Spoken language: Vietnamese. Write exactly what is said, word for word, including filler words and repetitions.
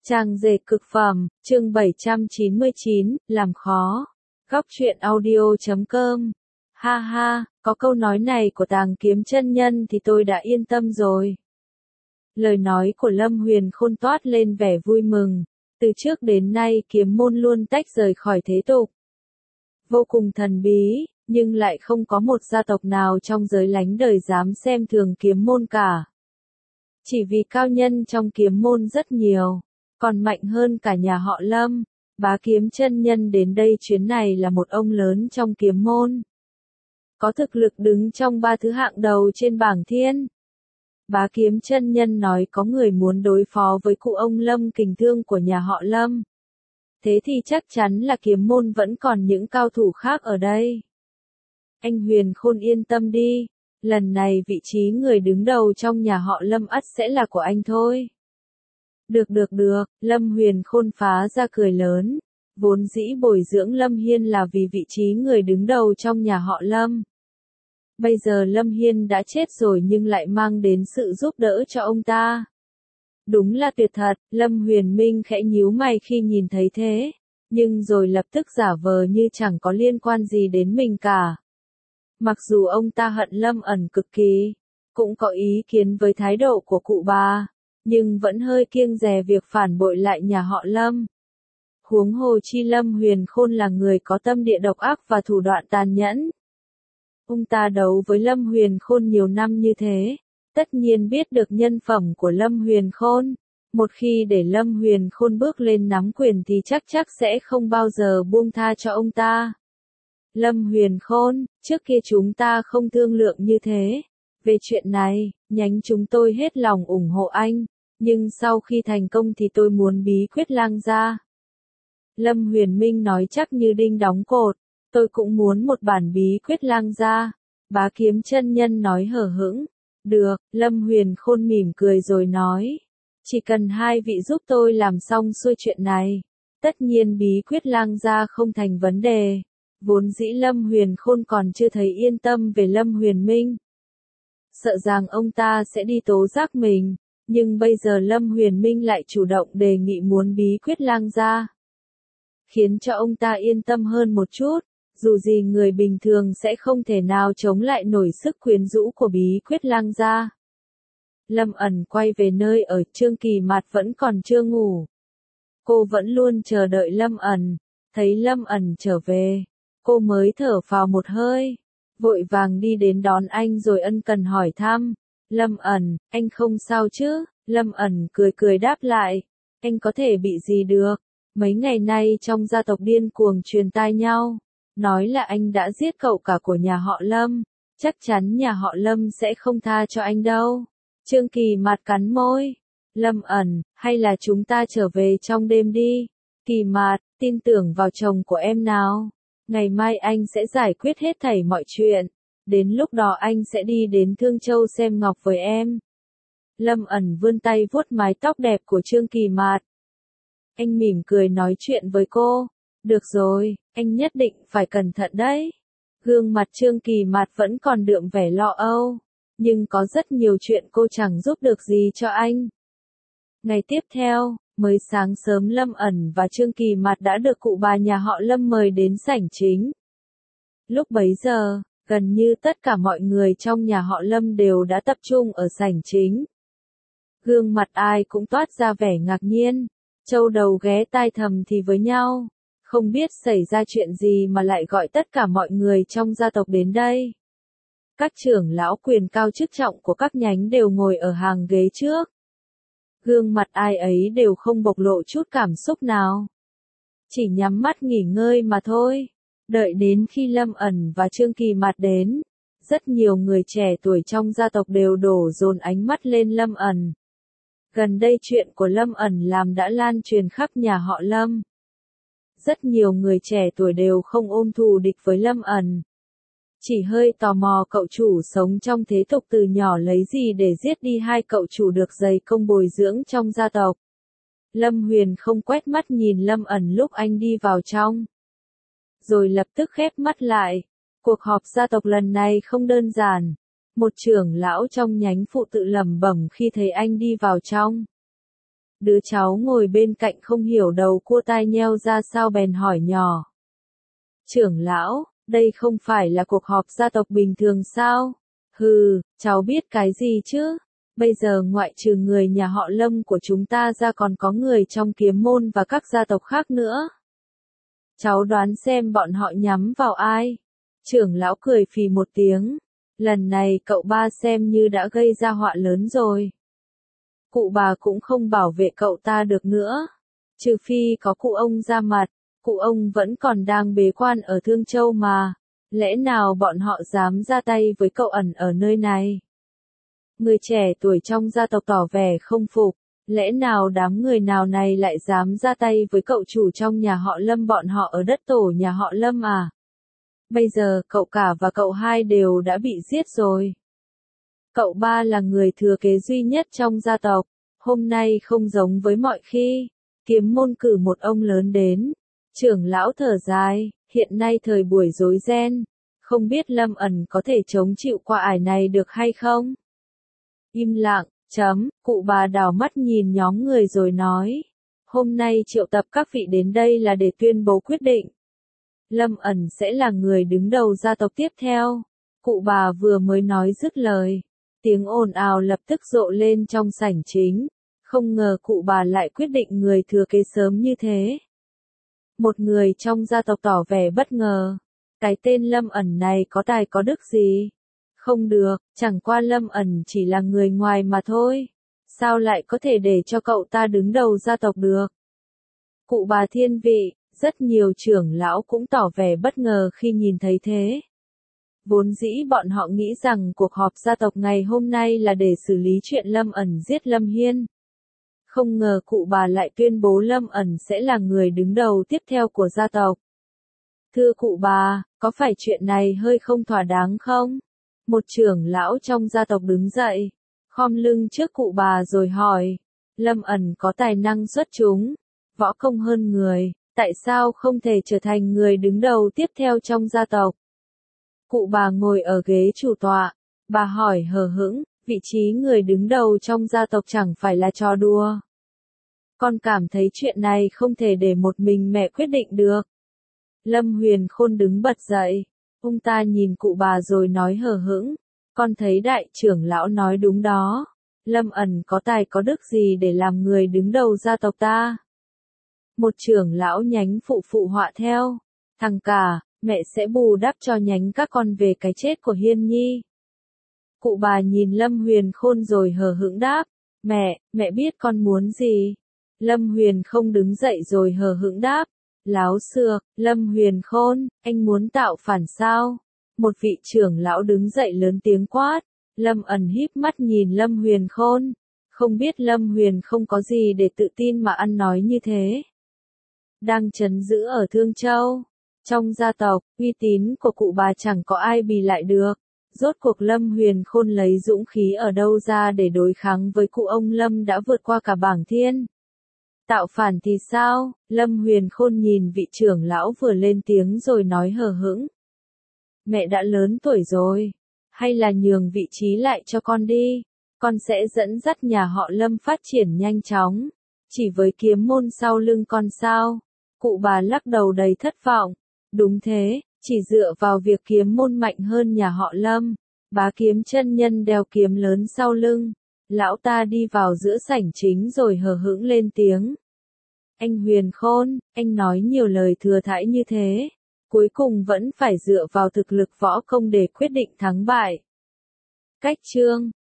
Trang dệt cực phẩm, chương bảy trăm chín mươi chín, làm khó. Góc truyện audio chấm com. Ha ha, có câu nói này của Tàng Kiếm chân nhân thì tôi đã yên tâm rồi. Lời nói của Lâm Huyền Khôn toát lên vẻ vui mừng. Từ trước đến nay kiếm môn luôn tách rời khỏi thế tục. Vô cùng thần bí, nhưng lại không có một gia tộc nào trong giới lánh đời dám xem thường kiếm môn cả. Chỉ vì cao nhân trong kiếm môn rất nhiều, còn mạnh hơn cả nhà họ Lâm. Bá Kiếm chân nhân đến đây chuyến này là một ông lớn trong kiếm môn, có thực lực đứng trong ba thứ hạng đầu trên bảng thiên. Bá Kiếm chân nhân nói có người muốn đối phó với cụ ông Lâm Kình Thương của nhà họ Lâm. Thế thì chắc chắn là kiếm môn vẫn còn những cao thủ khác ở đây. Anh Huyền Khôn yên tâm đi, lần này vị trí người đứng đầu trong nhà họ Lâm ắt sẽ là của anh thôi. Được được được, Lâm Huyền Khôn phá ra cười lớn. Vốn dĩ bồi dưỡng Lâm Hiên là vì vị trí người đứng đầu trong nhà họ Lâm. Bây giờ Lâm Hiên đã chết rồi nhưng lại mang đến sự giúp đỡ cho ông ta. Đúng là tuyệt thật, Lâm Huyền Minh khẽ nhíu mày khi nhìn thấy thế, nhưng rồi lập tức giả vờ như chẳng có liên quan gì đến mình cả. Mặc dù ông ta hận Lâm ẩn cực kỳ, cũng có ý kiến với thái độ của cụ bà, nhưng vẫn hơi kiêng dè việc phản bội lại nhà họ Lâm. Huống hồ chi Lâm Huyền Khôn là người có tâm địa độc ác và thủ đoạn tàn nhẫn. Ông ta đấu với Lâm Huyền Khôn nhiều năm như thế, tất nhiên biết được nhân phẩm của Lâm Huyền Khôn. Một khi để Lâm Huyền Khôn bước lên nắm quyền thì chắc chắc sẽ không bao giờ buông tha cho ông ta. Lâm Huyền Khôn, trước kia chúng ta không thương lượng như thế. Về chuyện này, nhánh chúng tôi hết lòng ủng hộ anh, nhưng sau khi thành công thì tôi muốn bí quyết lang gia. Lâm Huyền Minh nói chắc như đinh đóng cột, tôi cũng muốn một bản bí quyết lang gia. Bá Kiếm chân nhân nói hờ hững. Được, Lâm Huyền Khôn mỉm cười rồi nói. Chỉ cần hai vị giúp tôi làm xong xuôi chuyện này, tất nhiên bí quyết lang gia không thành vấn đề. Vốn dĩ Lâm Huyền Khôn còn chưa thấy yên tâm về Lâm Huyền Minh, sợ rằng ông ta sẽ đi tố giác mình, nhưng bây giờ Lâm Huyền Minh lại chủ động đề nghị muốn bí quyết lang gia, khiến cho ông ta yên tâm hơn một chút. Dù gì người bình thường sẽ không thể nào chống lại nổi sức quyến rũ của bí quyết lang gia. Lâm ẩn quay về nơi ở, Trương Kỳ Mạt vẫn còn chưa ngủ. Cô vẫn luôn chờ đợi Lâm ẩn, thấy Lâm ẩn trở về, cô mới thở phào một hơi, vội vàng đi đến đón anh rồi ân cần hỏi thăm. Lâm ẩn, anh không sao chứ? Lâm ẩn cười cười đáp lại. Anh có thể bị gì được? Mấy ngày nay trong gia tộc điên cuồng truyền tai nhau, nói là anh đã giết cậu cả của nhà họ Lâm. Chắc chắn nhà họ Lâm sẽ không tha cho anh đâu. Trương Kỳ Mạt cắn môi. Lâm ẩn, hay là chúng ta trở về trong đêm đi. Kỳ Mạt, tin tưởng vào chồng của em nào. Ngày mai anh sẽ giải quyết hết thảy mọi chuyện. Đến lúc đó anh sẽ đi đến Thương Châu xem ngọc với em. Lâm ẩn vươn tay vuốt mái tóc đẹp của Trương Kỳ Mạt. Anh mỉm cười nói chuyện với cô. Được rồi, anh nhất định phải cẩn thận đấy. Gương mặt Trương Kỳ Mạt vẫn còn đượm vẻ lo âu, nhưng có rất nhiều chuyện cô chẳng giúp được gì cho anh. Ngày tiếp theo, mới sáng sớm Lâm ẩn và Trương Kỳ Mạt đã được cụ bà nhà họ Lâm mời đến sảnh chính. Lúc bấy giờ, gần như tất cả mọi người trong nhà họ Lâm đều đã tập trung ở sảnh chính. Gương mặt ai cũng toát ra vẻ ngạc nhiên, châu đầu ghé tai thầm thì với nhau, không biết xảy ra chuyện gì mà lại gọi tất cả mọi người trong gia tộc đến đây. Các trưởng lão quyền cao chức trọng của các nhánh đều ngồi ở hàng ghế trước. Gương mặt ai ấy đều không bộc lộ chút cảm xúc nào, chỉ nhắm mắt nghỉ ngơi mà thôi. Đợi đến khi Lâm ẩn và Trương Kỳ Mạt đến, rất nhiều người trẻ tuổi trong gia tộc đều đổ dồn ánh mắt lên Lâm ẩn. Gần đây chuyện của Lâm ẩn làm đã lan truyền khắp nhà họ Lâm. Rất nhiều người trẻ tuổi đều không ôm thù địch với Lâm ẩn, chỉ hơi tò mò cậu chủ sống trong thế tục từ nhỏ lấy gì để giết đi hai cậu chủ được dày công bồi dưỡng trong gia tộc. Lâm Huyền không quét mắt nhìn Lâm ẩn lúc anh đi vào trong, rồi lập tức khép mắt lại. Cuộc họp gia tộc lần này không đơn giản. Một trưởng lão trong nhánh phụ tự lẩm bẩm khi thấy anh đi vào trong. Đứa cháu ngồi bên cạnh không hiểu đầu cua tai nheo ra sao bèn hỏi nhỏ. Trưởng lão, đây không phải là cuộc họp gia tộc bình thường sao? Hừ, cháu biết cái gì chứ? Bây giờ ngoại trừ người nhà họ Lâm của chúng ta ra còn có người trong kiếm môn và các gia tộc khác nữa. Cháu đoán xem bọn họ nhắm vào ai? Trưởng lão cười phì một tiếng. Lần này cậu ba xem như đã gây ra họa lớn rồi. Cụ bà cũng không bảo vệ cậu ta được nữa. Trừ phi có cụ ông ra mặt, cụ ông vẫn còn đang bế quan ở Thương Châu mà. Lẽ nào bọn họ dám ra tay với cậu ẩn ở nơi này? Người trẻ tuổi trong gia tộc tỏ vẻ không phục. Lẽ nào đám người nào này lại dám ra tay với cậu chủ trong nhà họ Lâm, bọn họ ở đất tổ nhà họ Lâm à? Bây giờ cậu cả và cậu hai đều đã bị giết rồi. Cậu ba là người thừa kế duy nhất trong gia tộc. Hôm nay không giống với mọi khi. Kiếm môn cử một ông lớn đến. Trưởng lão thở dài, hiện nay thời buổi rối ren. Không biết Lâm ẩn có thể chống chịu qua ải này được hay không? Im lặng, chấm, cụ bà đảo mắt nhìn nhóm người rồi nói. Hôm nay triệu tập các vị đến đây là để tuyên bố quyết định. Lâm ẩn sẽ là người đứng đầu gia tộc tiếp theo. Cụ bà vừa mới nói dứt lời. Tiếng ồn ào lập tức rộ lên trong sảnh chính. Không ngờ cụ bà lại quyết định người thừa kế sớm như thế. Một người trong gia tộc tỏ vẻ bất ngờ. Cái tên Lâm ẩn này có tài có đức gì? Không được, chẳng qua Lâm ẩn chỉ là người ngoài mà thôi. Sao lại có thể để cho cậu ta đứng đầu gia tộc được? Cụ bà thiên vị, rất nhiều trưởng lão cũng tỏ vẻ bất ngờ khi nhìn thấy thế. Vốn dĩ bọn họ nghĩ rằng cuộc họp gia tộc ngày hôm nay là để xử lý chuyện Lâm ẩn giết Lâm Hiên. Không ngờ cụ bà lại tuyên bố Lâm ẩn sẽ là người đứng đầu tiếp theo của gia tộc. Thưa cụ bà, có phải chuyện này hơi không thỏa đáng không? Một trưởng lão trong gia tộc đứng dậy, khom lưng trước cụ bà rồi hỏi. Lâm ẩn có tài năng xuất chúng, võ công hơn người, tại sao không thể trở thành người đứng đầu tiếp theo trong gia tộc? Cụ bà ngồi ở ghế chủ tọa, bà hỏi hờ hững, vị trí người đứng đầu trong gia tộc chẳng phải là trò đùa. Con cảm thấy chuyện này không thể để một mình mẹ quyết định được. Lâm Huyền Khôn đứng bật dậy, ông ta nhìn cụ bà rồi nói hờ hững, con thấy đại trưởng lão nói đúng đó. Lâm ẩn có tài có đức gì để làm người đứng đầu gia tộc ta? Một trưởng lão nhánh phụ phụ họa theo, thằng cả, mẹ sẽ bù đắp cho nhánh các con về cái chết của Hiên Nhi. Cụ bà nhìn Lâm Huyền Khôn rồi hờ hững đáp, mẹ, mẹ biết con muốn gì? Lâm Huyền không đứng dậy rồi hờ hững đáp, láo xược, Lâm Huyền Khôn, anh muốn tạo phản sao? Một vị trưởng lão đứng dậy lớn tiếng quát. Lâm ẩn híp mắt nhìn Lâm Huyền Khôn, không biết Lâm Huyền không có gì để tự tin mà ăn nói như thế. Đang trấn giữ ở Thương Châu, trong gia tộc, uy tín của cụ bà chẳng có ai bì lại được. Rốt cuộc Lâm Huyền Khôn lấy dũng khí ở đâu ra để đối kháng với cụ ông Lâm đã vượt qua cả bảng thiên. Tạo phản thì sao? Lâm Huyền Khôn nhìn vị trưởng lão vừa lên tiếng rồi nói hờ hững. Mẹ đã lớn tuổi rồi. Hay là nhường vị trí lại cho con đi. Con sẽ dẫn dắt nhà họ Lâm phát triển nhanh chóng. Chỉ với kiếm môn sau lưng con sao? Cụ bà lắc đầu đầy thất vọng. Đúng thế, chỉ dựa vào việc kiếm môn mạnh hơn nhà họ Lâm. Bá Kiếm chân nhân đeo kiếm lớn sau lưng. Lão ta đi vào giữa sảnh chính rồi hờ hững lên tiếng. Anh Huyền Khôn, anh nói nhiều lời thừa thãi như thế. Cuối cùng vẫn phải dựa vào thực lực võ công để quyết định thắng bại. Cách chương